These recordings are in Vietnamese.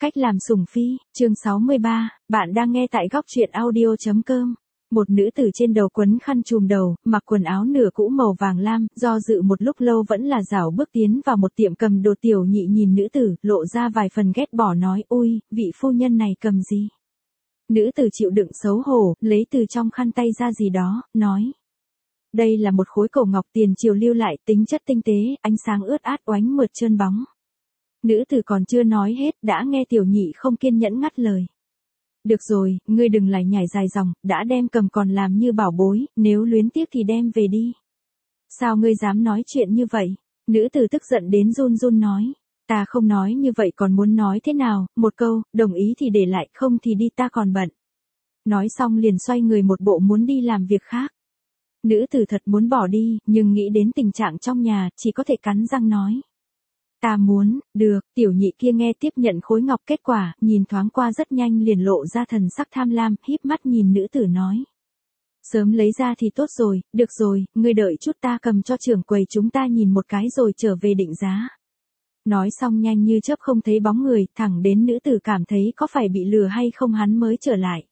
Cách làm sủng phi, chương 63, bạn đang nghe tại góc truyện audio.com. Một nữ tử trên đầu quấn khăn trùm đầu, mặc quần áo nửa cũ màu vàng lam, do dự một lúc lâu vẫn là dảo bước tiến vào một tiệm cầm đồ. Tiểu nhị nhìn nữ tử, lộ ra vài phần ghét bỏ nói, ui, vị phu nhân này cầm gì? Nữ tử chịu đựng xấu hổ, lấy từ trong khăn tay ra gì đó, nói. Đây là một khối cổ ngọc tiền triều lưu lại, tính chất tinh tế, ánh sáng ướt át oánh mượt trơn bóng. Nữ tử còn chưa nói hết, đã nghe tiểu nhị không kiên nhẫn ngắt lời. Được rồi, ngươi đừng lải nhải dài dòng, đã đem cầm còn làm như bảo bối, nếu luyến tiếc thì đem về đi. Sao ngươi dám nói chuyện như vậy? Nữ tử tức giận đến run run nói. Ta không nói như vậy còn muốn nói thế nào, một câu, đồng ý thì để lại, không thì đi, ta còn bận. Nói xong liền xoay người một bộ muốn đi làm việc khác. Nữ tử thật muốn bỏ đi, nhưng nghĩ đến tình trạng trong nhà, chỉ có thể cắn răng nói. Ta muốn, được, tiểu nhị kia nghe tiếp nhận khối ngọc, kết quả, nhìn thoáng qua rất nhanh liền lộ ra thần sắc tham lam, híp mắt nhìn nữ tử nói. Sớm lấy ra thì tốt rồi, được rồi, ngươi đợi chút, ta cầm cho trưởng quầy chúng ta nhìn một cái rồi trở về định giá. Nói xong nhanh như chớp không thấy bóng người, thẳng đến nữ tử cảm thấy có phải bị lừa hay không hắn mới trở lại.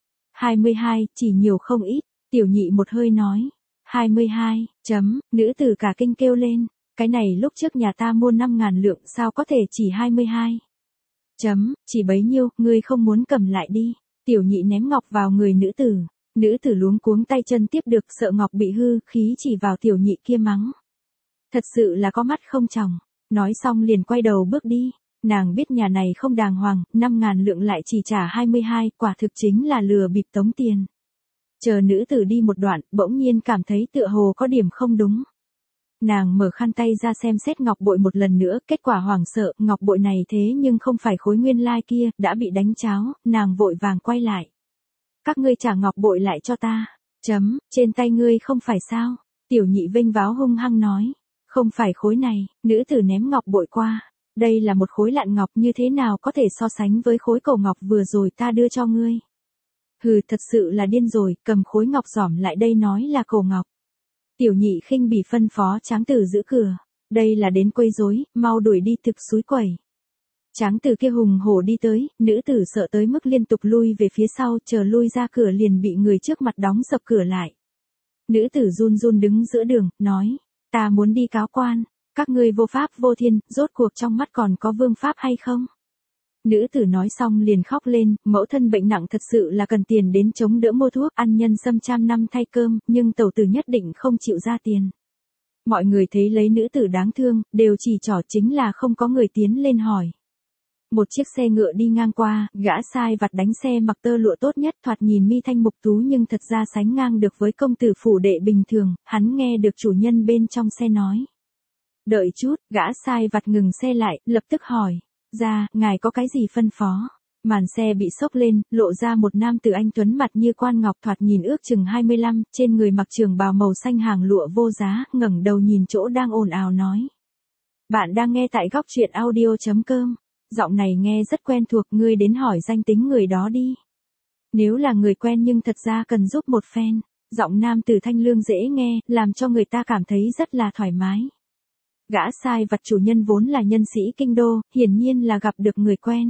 22, chỉ nhiều không ít, tiểu nhị một hơi nói. 22, nữ tử cả kinh kêu lên. Cái này lúc trước nhà ta mua 5.000 lượng, sao có thể chỉ 22? Chỉ bấy nhiêu, ngươi không muốn cầm lại đi. Tiểu nhị ném ngọc vào người nữ tử. Nữ tử luống cuống tay chân tiếp được, sợ ngọc bị hư, khí chỉ vào tiểu nhị kia mắng. Thật sự là có mắt không tròng. Nói xong liền quay đầu bước đi. Nàng biết nhà này không đàng hoàng, 5.000 lượng lại chỉ trả 22, quả thực chính là lừa bịp tống tiền. Chờ nữ tử đi một đoạn, bỗng nhiên cảm thấy tựa hồ có điểm không đúng. Nàng mở khăn tay ra xem xét ngọc bội một lần nữa, kết quả hoảng sợ, ngọc bội này thế nhưng không phải khối nguyên lai kia, đã bị đánh cháo, nàng vội vàng quay lại. Các ngươi trả ngọc bội lại cho ta. Trên tay ngươi không phải sao? Tiểu nhị vênh váo hung hăng nói. Không phải khối này, nữ tử ném ngọc bội qua. Đây là một khối lạn ngọc, như thế nào có thể so sánh với khối cổ ngọc vừa rồi ta đưa cho ngươi. Hừ, thật sự là điên rồi, cầm khối ngọc giỏm lại đây nói là cổ ngọc. Tiểu nhị khinh bỉ phân phó tráng tử giữ cửa. Đây là đến quấy rối, mau đuổi đi thực xúi quẩy. Tráng tử kia hùng hổ đi tới, nữ tử sợ tới mức liên tục lui về phía sau, chờ lui ra cửa liền bị người trước mặt đóng sập cửa lại. Nữ tử run run đứng giữa đường, nói, ta muốn đi cáo quan, các ngươi vô pháp vô thiên, rốt cuộc trong mắt còn có vương pháp hay không? Nữ tử nói xong liền khóc lên, mẫu thân bệnh nặng thật sự là cần tiền đến chống đỡ mua thuốc, ăn nhân sâm trăm năm thay cơm, nhưng tẩu tử nhất định không chịu ra tiền. Mọi người thấy lấy nữ tử đáng thương, đều chỉ trỏ, chính là không có người tiến lên hỏi. Một chiếc xe ngựa đi ngang qua, gã sai vặt đánh xe mặc tơ lụa tốt nhất, thoạt nhìn mi thanh mục tú nhưng thật ra sánh ngang được với công tử phủ đệ bình thường, hắn nghe được chủ nhân bên trong xe nói. Đợi chút, gã sai vặt ngừng xe lại, lập tức hỏi. Ra, ngài có cái gì phân phó? Màn xe bị xốc lên, lộ ra một nam tử anh tuấn mặt như quan ngọc, thoạt nhìn ước chừng 25, trên người mặc trường bào màu xanh hàng lụa vô giá, ngẩng đầu nhìn chỗ đang ồn ào nói. Bạn đang nghe tại góc truyện audio.com. Giọng này nghe rất quen thuộc, ngươi đến hỏi danh tính người đó đi. Nếu là người quen nhưng thật ra cần giúp một phen. Giọng nam tử thanh lương dễ nghe, làm cho người ta cảm thấy rất là thoải mái. Gã sai vặt chủ nhân vốn là nhân sĩ kinh đô, hiển nhiên là gặp được người quen.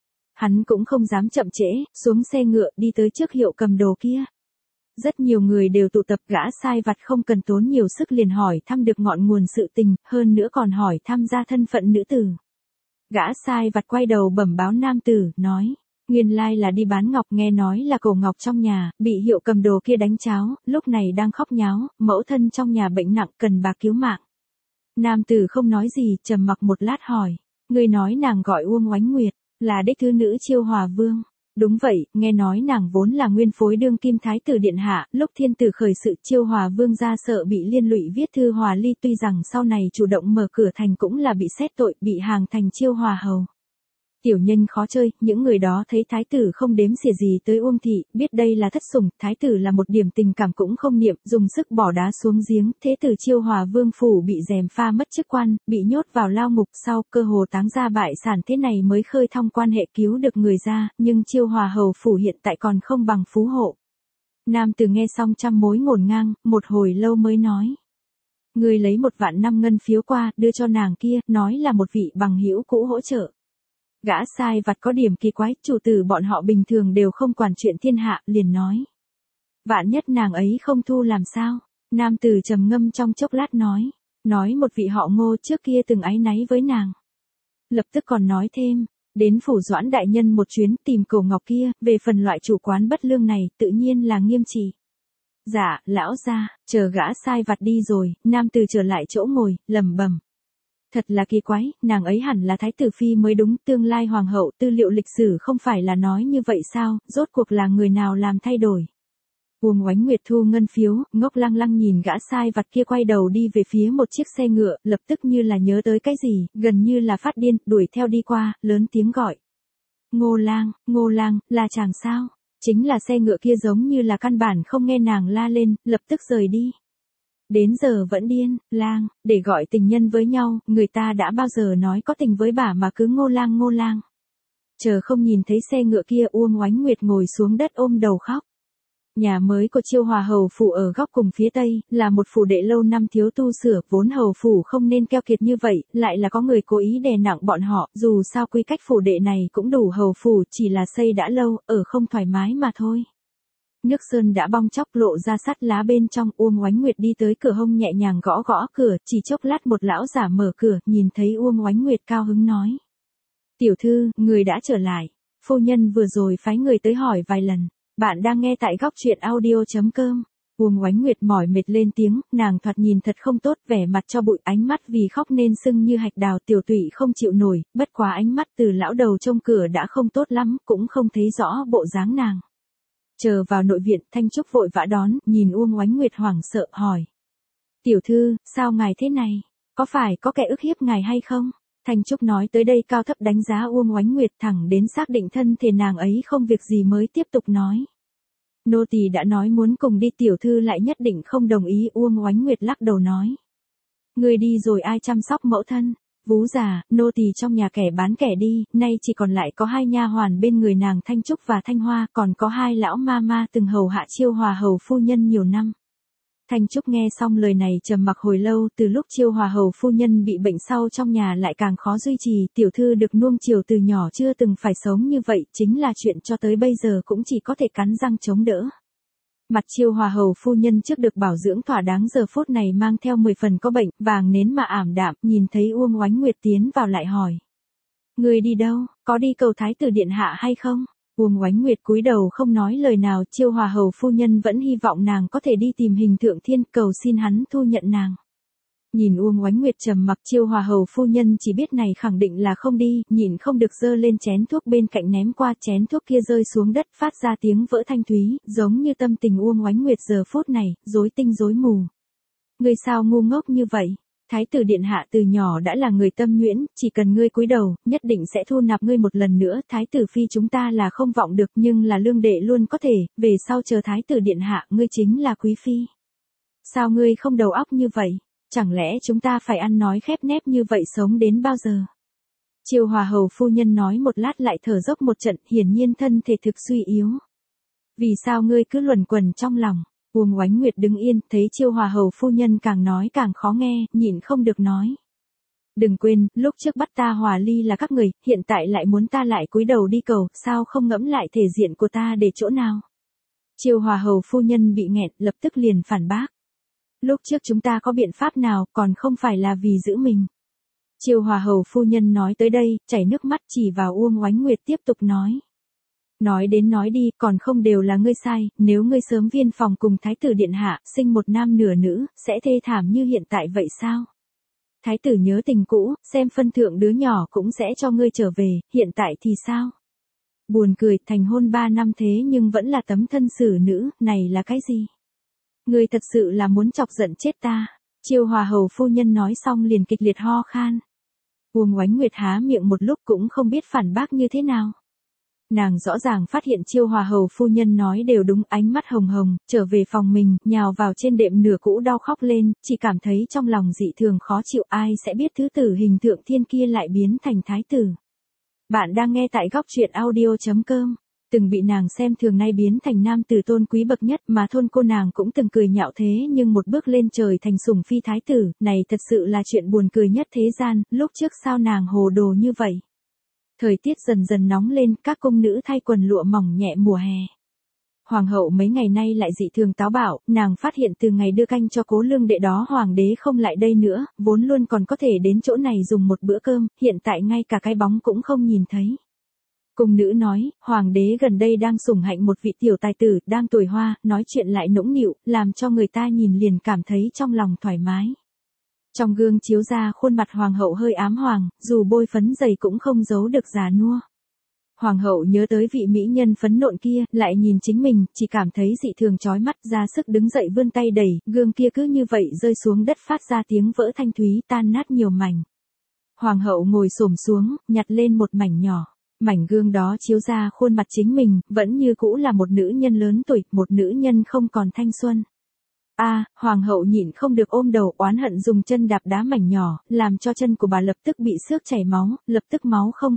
Hắn cũng không dám chậm trễ, xuống xe ngựa đi tới trước hiệu cầm đồ kia. Rất nhiều người đều tụ tập, gã sai vặt không cần tốn nhiều sức liền hỏi thăm được ngọn nguồn sự tình, hơn nữa còn hỏi thăm ra thân phận nữ tử. Gã sai vặt quay đầu bẩm báo nam tử, nói. Nguyên lai là đi bán ngọc, nghe nói là cổ ngọc trong nhà, bị hiệu cầm đồ kia đánh cháo, lúc này đang khóc nháo, mẫu thân trong nhà bệnh nặng cần bà cứu mạng. Nam tử không nói gì, trầm mặc một lát hỏi. Người nói nàng gọi Uông Oánh Nguyệt, là đích thư nữ Chiêu Hòa Vương. Đúng vậy, nghe nói nàng vốn là nguyên phối đương kim thái tử điện hạ, lúc thiên tử khởi sự Chiêu Hòa Vương ra sợ bị liên lụy viết thư hòa ly, tuy rằng sau này chủ động mở cửa thành cũng là bị xét tội, bị hàng thành Chiêu Hòa hầu. Tiểu nhân khó chơi, những người đó thấy thái tử không đếm xỉa gì tới Uông thị, biết đây là thất sủng, thái tử là một điểm tình cảm cũng không niệm, dùng sức bỏ đá xuống giếng, thế tử Chiêu Hòa Vương phủ bị gièm pha mất chức quan, bị nhốt vào lao ngục, sau cơ hồ táng ra bại sản, thế này mới khơi thông quan hệ cứu được người ra, nhưng Chiêu Hòa hầu phủ hiện tại còn không bằng phú hộ. Nam tử nghe xong trăm mối ngổn ngang, một hồi lâu mới nói. Người lấy 1.000.000 ngân phiếu qua, đưa cho nàng kia, nói là một vị bằng hữu cũ hỗ trợ. Gã sai vặt có điểm kỳ quái, chủ tử bọn họ bình thường đều không quản chuyện thiên hạ, liền nói. Vạn nhất nàng ấy không thu làm sao? Nam tử trầm ngâm trong chốc lát nói một vị họ Ngô trước kia từng áy náy với nàng. Lập tức còn nói thêm, đến phủ Doãn đại nhân một chuyến tìm cổ ngọc kia, về phần loại chủ quán bất lương này, tự nhiên là nghiêm trị. Dạ, lão gia, chờ gã sai vặt đi rồi, nam tử trở lại chỗ ngồi, lẩm bẩm. Thật là kỳ quái, nàng ấy hẳn là thái tử phi mới đúng, tương lai hoàng hậu, tư liệu lịch sử không phải là nói như vậy sao, rốt cuộc là người nào làm thay đổi. Uông Oánh Nguyệt thu ngân phiếu, ngốc lăng lăng nhìn gã sai vặt kia quay đầu đi về phía một chiếc xe ngựa, lập tức như là nhớ tới cái gì, gần như là phát điên, đuổi theo đi qua, lớn tiếng gọi. Ngô lang, là chàng sao? Chính là xe ngựa kia giống như là căn bản không nghe nàng la lên, lập tức rời đi. Đến giờ vẫn điên, lang, để gọi tình nhân với nhau, người ta đã bao giờ nói có tình với bà mà cứ ngô lang. Chờ không nhìn thấy xe ngựa kia, Uông Oánh Nguyệt ngồi xuống đất ôm đầu khóc. Nhà mới của Chiêu Hòa hầu phủ ở góc cùng phía tây, là một phủ đệ lâu năm thiếu tu sửa, vốn hầu phủ không nên keo kiệt như vậy, lại là có người cố ý đè nặng bọn họ, dù sao quy cách phủ đệ này cũng đủ hầu phủ, chỉ là xây đã lâu, ở không thoải mái mà thôi. Nước sơn đã bong chóc lộ ra sắt lá bên trong, Uông Oánh Nguyệt đi tới cửa hông nhẹ nhàng gõ gõ cửa, chỉ chốc lát một lão giả mở cửa, nhìn thấy Uông Oánh Nguyệt cao hứng nói. Tiểu thư, người đã trở lại, phu nhân vừa rồi phái người tới hỏi vài lần. Bạn đang nghe tại góc truyện audio.com. Uông Oánh Nguyệt mỏi mệt lên tiếng, nàng thoạt nhìn thật không tốt, vẻ mặt cho bụi, ánh mắt vì khóc nên sưng như hạch đào, tiểu tụy không chịu nổi, bất quá ánh mắt từ lão đầu trông cửa đã không tốt lắm, cũng không thấy rõ bộ dáng nàng. Chờ vào nội viện, Thanh Trúc vội vã đón, nhìn Uông Oánh Nguyệt hoảng sợ, hỏi. Tiểu thư, sao ngài thế này? Có phải có kẻ ức hiếp ngài hay không? Thanh Trúc nói tới đây cao thấp đánh giá Uông Oánh Nguyệt, thẳng đến xác định thân thể nàng ấy không việc gì mới tiếp tục nói. Nô tỳ đã nói muốn cùng đi, tiểu thư lại nhất định không đồng ý. Uông Oánh Nguyệt lắc đầu nói. Người đi rồi ai chăm sóc mẫu thân? Vú già, nô tỳ trong nhà kẻ bán kẻ đi, nay chỉ còn lại có 2 nha hoàn bên người nàng Thanh Trúc và Thanh Hoa, còn có 2 lão ma ma từng hầu hạ Chiêu Hòa hầu phu nhân nhiều năm. Thanh Trúc nghe xong lời này trầm mặc hồi lâu, từ lúc Chiêu Hòa hầu phu nhân bị bệnh sau trong nhà lại càng khó duy trì, tiểu thư được nuông chiều từ nhỏ chưa từng phải sống như vậy, chính là chuyện cho tới bây giờ cũng chỉ có thể cắn răng chống đỡ. Mặt Chiêu Hòa hầu phu nhân trước được bảo dưỡng thỏa đáng giờ phút này mang theo 10 phần có bệnh, vàng nến mà ảm đạm, nhìn thấy Uông Oánh Nguyệt tiến vào lại hỏi. Người đi đâu, có đi cầu thái tử điện hạ hay không? Uông Oánh Nguyệt cúi đầu không nói lời nào, Chiêu Hòa hầu phu nhân vẫn hy vọng nàng có thể đi tìm Hình Thượng Thiên, cầu xin hắn thu nhận nàng. Nhìn Uông Oánh Nguyệt trầm mặc, Chiêu Hòa hầu phu nhân chỉ biết này khẳng định là không đi, nhịn không được giơ lên chén thuốc bên cạnh ném qua, chén thuốc kia rơi xuống đất phát ra tiếng vỡ thanh thúy, giống như tâm tình Uông Oánh Nguyệt giờ phút này, rối tinh rối mù. Ngươi sao ngu ngốc như vậy? Thái tử điện hạ từ nhỏ đã là người tâm nhuyễn, chỉ cần ngươi cúi đầu, nhất định sẽ thu nạp ngươi một lần nữa, thái tử phi chúng ta là không vọng được nhưng là lương đệ luôn có thể, về sau chờ thái tử điện hạ, ngươi chính là quý phi. Sao ngươi không đầu óc như vậy? Chẳng lẽ chúng ta phải ăn nói khép nép như vậy sống đến bao giờ? Chiêu Hòa hầu phu nhân nói một lát lại thở dốc một trận, hiển nhiên thân thể thực suy yếu. Vì sao ngươi cứ luẩn quẩn trong lòng? Uông Oánh Nguyệt đứng yên, thấy Chiêu Hòa hầu phu nhân càng nói càng khó nghe, nhịn không được nói. Đừng quên, lúc trước bắt ta hòa ly là các người, hiện tại lại muốn ta lại cúi đầu đi cầu, sao không ngẫm lại thể diện của ta để chỗ nào? Chiêu Hòa hầu phu nhân bị nghẹn, lập tức liền phản bác. Lúc trước chúng ta có biện pháp nào, còn không phải là vì giữ mình. Chiêu Hòa hầu phu nhân nói tới đây, chảy nước mắt chỉ vào Uông Oánh Nguyệt tiếp tục nói. Nói đến nói đi, còn không đều là ngươi sai, nếu ngươi sớm viên phòng cùng thái tử điện hạ, sinh một nam nửa nữ, sẽ thê thảm như hiện tại vậy sao? Thái tử nhớ tình cũ, xem phân thượng đứa nhỏ cũng sẽ cho ngươi trở về, hiện tại thì sao? Buồn cười, thành hôn 3 năm thế nhưng vẫn là tấm thân xử nữ, này là cái gì? Ngươi thật sự là muốn chọc giận chết ta. Chiêu Hòa hầu phu nhân nói xong liền kịch liệt ho khan. Uông Oánh Nguyệt há miệng một lúc cũng không biết phản bác như thế nào. Nàng rõ ràng phát hiện Chiêu Hòa hầu phu nhân nói đều đúng, ánh mắt hồng hồng, trở về phòng mình, nhào vào trên đệm nửa cũ đau khóc lên, chỉ cảm thấy trong lòng dị thường khó chịu, ai sẽ biết thứ tử Hình Thượng Thiên kia lại biến thành thái tử. Bạn đang nghe tại góc truyện audio.com. Từng bị nàng xem thường nay biến thành nam tử tôn quý bậc nhất mà thôn cô nàng cũng từng cười nhạo thế nhưng một bước lên trời thành sủng phi thái tử, này thật sự là chuyện buồn cười nhất thế gian, lúc trước sao nàng hồ đồ như vậy. Thời tiết dần dần nóng lên, các cung nữ thay quần lụa mỏng nhẹ mùa hè. Hoàng hậu mấy ngày nay lại dị thường táo bạo, nàng phát hiện từ ngày đưa canh cho Cố Lương Đệ đó hoàng đế không lại đây nữa, vốn luôn còn có thể đến chỗ này dùng một bữa cơm, hiện tại ngay cả cái bóng cũng không nhìn thấy. Cung nữ nói, hoàng đế gần đây đang sủng hạnh một vị tiểu tài tử, đang tuổi hoa, nói chuyện lại nũng nịu, làm cho người ta nhìn liền cảm thấy trong lòng thoải mái. Trong gương chiếu ra khuôn mặt hoàng hậu hơi ám hoàng, dù bôi phấn dày cũng không giấu được già nua. Hoàng hậu nhớ tới vị mỹ nhân phấn nộn kia, lại nhìn chính mình, chỉ cảm thấy dị thường chói mắt, ra sức đứng dậy vươn tay đẩy, gương kia cứ như vậy rơi xuống đất phát ra tiếng vỡ thanh thúy tan nát nhiều mảnh. Hoàng hậu ngồi xổm xuống, nhặt lên một mảnh nhỏ. Mảnh gương đó chiếu ra khuôn mặt chính mình, vẫn như cũ là một nữ nhân lớn tuổi, một nữ nhân không còn thanh xuân. Hoàng hậu nhịn không được ôm đầu oán hận dùng chân đạp đá mảnh nhỏ, làm cho chân của bà lập tức bị xước chảy máu, lập tức máu không.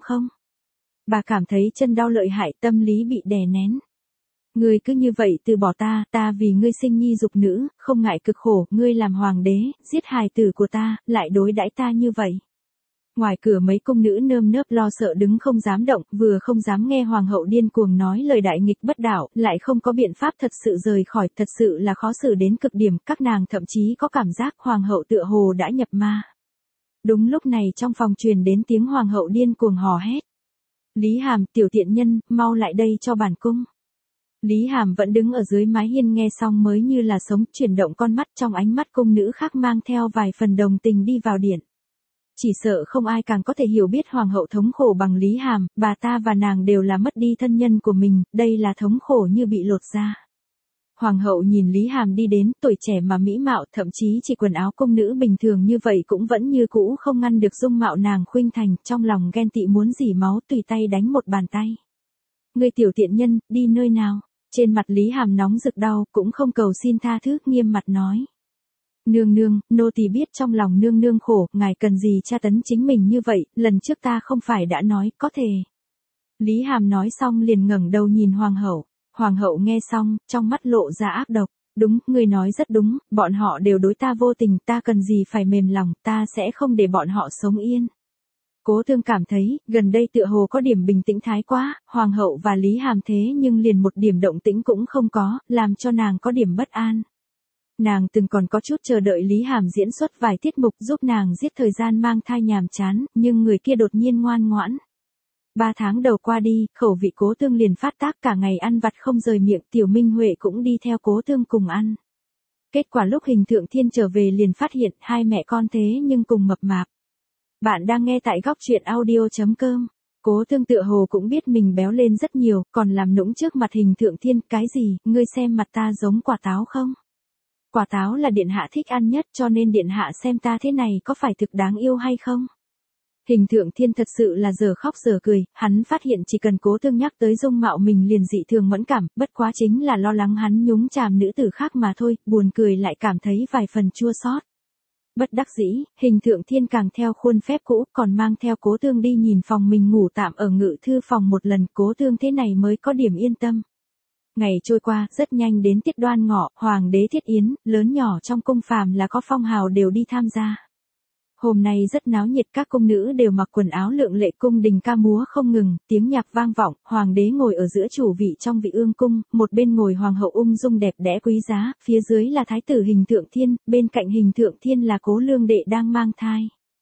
Bà cảm thấy chân đau lợi hại, tâm lý bị đè nén. Ngươi cứ như vậy từ bỏ ta vì ngươi sinh nhi dục nữ, không ngại cực khổ, ngươi làm hoàng đế, giết hài tử của ta, lại đối đãi ta như vậy. Ngoài cửa mấy cung nữ nơm nớp lo sợ đứng không dám động, vừa không dám nghe hoàng hậu điên cuồng nói lời đại nghịch bất đạo, lại không có biện pháp thật sự rời khỏi, thật sự là khó xử đến cực điểm, các nàng thậm chí có cảm giác hoàng hậu tựa hồ đã nhập ma. Đúng lúc này trong phòng truyền đến tiếng hoàng hậu điên cuồng hò hét. Lý Hàm, tiểu tiện nhân, mau lại đây cho bản cung. Lý Hàm vẫn đứng ở dưới mái hiên nghe xong mới như là sống, chuyển động con mắt, trong ánh mắt cung nữ khác mang theo vài phần đồng tình đi vào điện. Chỉ sợ không ai càng có thể hiểu biết hoàng hậu thống khổ bằng Lý Hàm, bà ta và nàng đều là mất đi thân nhân của mình, đây là thống khổ như bị lột da. Hoàng hậu nhìn Lý Hàm đi đến, tuổi trẻ mà mỹ mạo, thậm chí chỉ quần áo cung nữ bình thường như vậy cũng vẫn như cũ không ngăn được dung mạo nàng khuynh thành, trong lòng ghen tị muốn rỉ máu, tùy tay đánh một bàn tay. Ngươi tiểu tiện nhân, đi nơi nào? Trên mặt Lý Hàm nóng rực đau, cũng không cầu xin tha thứ, nghiêm mặt nói. Nương nương, nô tỳ biết trong lòng nương nương khổ, ngài cần gì tra tấn chính mình như vậy, lần trước ta không phải đã nói, có thể. Lý Hàm nói xong liền ngẩng đầu nhìn hoàng hậu. Hoàng hậu nghe xong, trong mắt lộ ra ác độc. Đúng, ngươi nói rất đúng, bọn họ đều đối ta vô tình, ta cần gì phải mềm lòng, ta sẽ không để bọn họ sống yên. Cố Thương cảm thấy, gần đây tựa hồ có điểm bình tĩnh thái quá, hoàng hậu và Lý Hàm thế nhưng liền một điểm động tĩnh cũng không có, làm cho nàng có điểm bất an. Nàng từng còn có chút chờ đợi Lý Hàm diễn xuất vài tiết mục giúp nàng giết thời gian mang thai nhàm chán, nhưng người kia đột nhiên ngoan ngoãn. 3 tháng đầu qua đi, khẩu vị Cố Thương liền phát tác, cả ngày ăn vặt không rời miệng, Tiểu Minh Huệ cũng đi theo Cố Thương cùng ăn. Kết quả lúc Hình Thượng Thiên trở về liền phát hiện hai mẹ con thế nhưng cùng mập mạp. Bạn đang nghe tại góc truyện audio.com. Cố Thương tựa hồ cũng biết mình béo lên rất nhiều, còn làm nũng trước mặt Hình Thượng Thiên, cái gì, ngươi xem mặt ta giống quả táo không? Quả táo là điện hạ thích ăn nhất, cho nên điện hạ xem ta thế này có phải thực đáng yêu hay không? Hình Thượng Thiên thật sự là giờ khóc giờ cười, hắn phát hiện chỉ cần Cố Thương nhắc tới dung mạo mình liền dị thường mẫn cảm, bất quá chính là lo lắng hắn nhúng chàm nữ tử khác mà thôi, buồn cười lại cảm thấy vài phần chua xót. Bất đắc dĩ, Hình Thượng Thiên càng theo khuôn phép cũ, còn mang theo Cố Thương đi nhìn phòng mình ngủ tạm ở ngự thư phòng một lần, Cố Thương thế này mới có điểm yên tâm. Ngày trôi qua, rất nhanh đến tiết Đoan Ngọ, hoàng đế thiết yến, lớn nhỏ trong cung phàm là có phong hào đều đi tham gia. Hôm nay rất náo nhiệt, các cung nữ đều mặc quần áo lượng lệ, cung đình ca múa không ngừng, tiếng nhạc vang vọng, hoàng đế ngồi ở giữa chủ vị trong vị ương cung, một bên ngồi hoàng hậu ung dung đẹp đẽ quý giá, phía dưới là thái tử Hình Thượng Thiên, bên cạnh Hình Thượng Thiên là Cố Lương Đệ đang mang thai.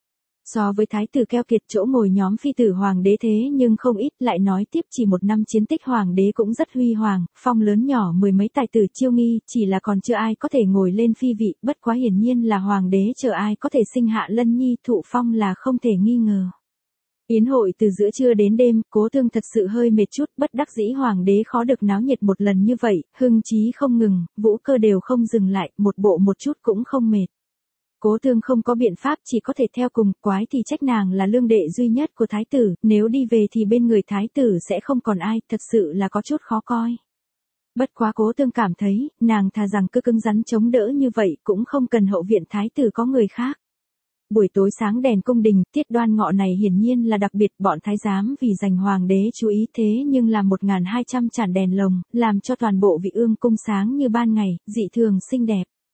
So với thái tử keo kiệt chỗ ngồi nhóm phi tử hoàng đế thế nhưng không ít, lại nói tiếp chỉ một năm chiến tích hoàng đế cũng rất huy hoàng, phong lớn nhỏ mười mấy tài tử chiêu nghi, chỉ là còn chưa ai có thể ngồi lên phi vị, bất quá hiển nhiên là hoàng đế chờ ai có thể sinh hạ lân nhi thụ phong là không thể nghi ngờ. Yến hội từ giữa trưa đến đêm, Cố Thương thật sự hơi mệt chút, bất đắc dĩ hoàng đế khó được náo nhiệt một lần như vậy, hưng chí không ngừng, vũ cơ đều không dừng lại, một bộ một chút cũng không mệt. Cố Thương không có biện pháp, chỉ có thể theo cùng, quái thì trách nàng là lương đệ duy nhất của thái tử, nếu đi về thì bên người thái tử sẽ không còn ai, thật sự là có chút khó coi. Bất quá Cố Thương cảm thấy, nàng thà rằng cứ cứng rắn chống đỡ như vậy, cũng không cần hậu viện thái tử có người khác. Buổi tối sáng đèn cung đình, tiết Đoan Ngọ này hiển nhiên là đặc biệt, bọn thái giám vì dành hoàng đế chú ý thế nhưng làm 1.200 chản đèn lồng, làm cho toàn bộ vị ương cung sáng như ban ngày, dị thường xinh đẹp.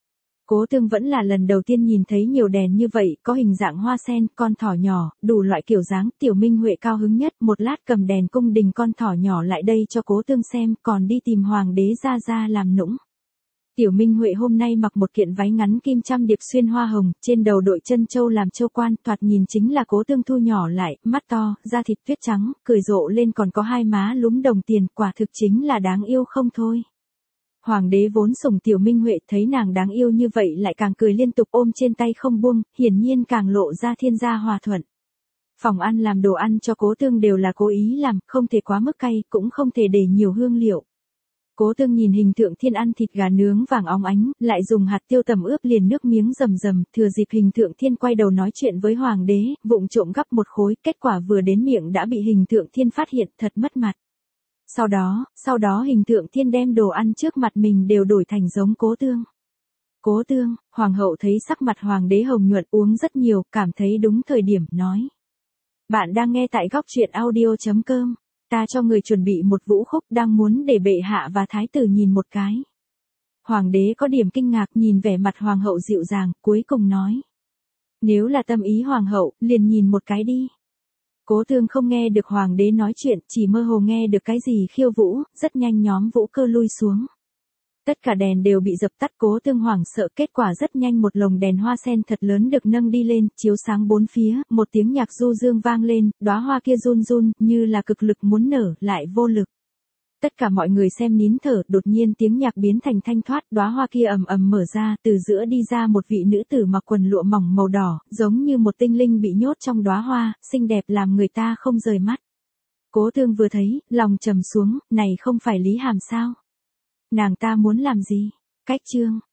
Cố Tương vẫn là lần đầu tiên nhìn thấy nhiều đèn như vậy, có hình dạng hoa sen, con thỏ nhỏ, đủ loại kiểu dáng, Tiểu Minh Huệ cao hứng nhất, một lát cầm đèn cung đình con thỏ nhỏ lại đây cho Cố Tương xem, còn đi tìm hoàng đế ra làm nũng. Tiểu Minh Huệ hôm nay mặc một kiện váy ngắn kim trăm điệp xuyên hoa hồng, trên đầu đội chân châu làm châu quan, thoạt nhìn chính là Cố Tương thu nhỏ lại, mắt to, da thịt tuyết trắng, cười rộ lên còn có hai má lúm đồng tiền, quả thực chính là đáng yêu không thôi. Hoàng đế vốn sủng Tiểu Minh Huệ thấy nàng đáng yêu như vậy lại càng cười liên tục ôm trên tay không buông, hiển nhiên càng lộ ra thiên gia hòa thuận. Phòng ăn làm đồ ăn cho Cố Tương đều là cố ý làm, không thể quá mức cay, cũng không thể để nhiều hương liệu. Cố Tương nhìn Hình Thượng Thiên ăn thịt gà nướng vàng óng ánh, lại dùng hạt tiêu tẩm ướp liền nước miếng rầm rầm, thừa dịp Hình Thượng Thiên quay đầu nói chuyện với hoàng đế, vụng trộm gắp một khối, kết quả vừa đến miệng đã bị Hình Thượng Thiên phát hiện, thật mất mặt. Sau đó Hình Thượng Thiên đem đồ ăn trước mặt mình đều đổi thành giống Cố Tương. Cố Tương, hoàng hậu thấy sắc mặt hoàng đế hồng nhuận uống rất nhiều, cảm thấy đúng thời điểm, nói. Bạn đang nghe tại góc truyện audio.com. Ta cho người chuẩn bị một vũ khúc đang muốn để bệ hạ và thái tử nhìn một cái. Hoàng đế có điểm kinh ngạc nhìn vẻ mặt hoàng hậu dịu dàng, cuối cùng nói. Nếu là tâm ý hoàng hậu, liền nhìn một cái đi. Cố Tương không nghe được hoàng đế nói chuyện, chỉ mơ hồ nghe được cái gì khiêu vũ, rất nhanh nhóm vũ cơ lui xuống. Tất cả đèn đều bị dập tắt, Cố Tương hoảng sợ, kết quả rất nhanh một lồng đèn hoa sen thật lớn được nâng đi lên, chiếu sáng bốn phía, một tiếng nhạc du dương vang lên, đóa hoa kia run run, như là cực lực muốn nở, lại vô lực. Tất cả mọi người xem nín thở, đột nhiên tiếng nhạc biến thành thanh thoát, đóa hoa kia ầm ầm mở ra, từ giữa đi ra một vị nữ tử mặc quần lụa mỏng màu đỏ, giống như một tinh linh bị nhốt trong đóa hoa, xinh đẹp làm người ta không rời mắt. Cố Tương vừa thấy, lòng trầm xuống, này không phải Lý Hàm sao? Nàng ta muốn làm gì? Cách chương.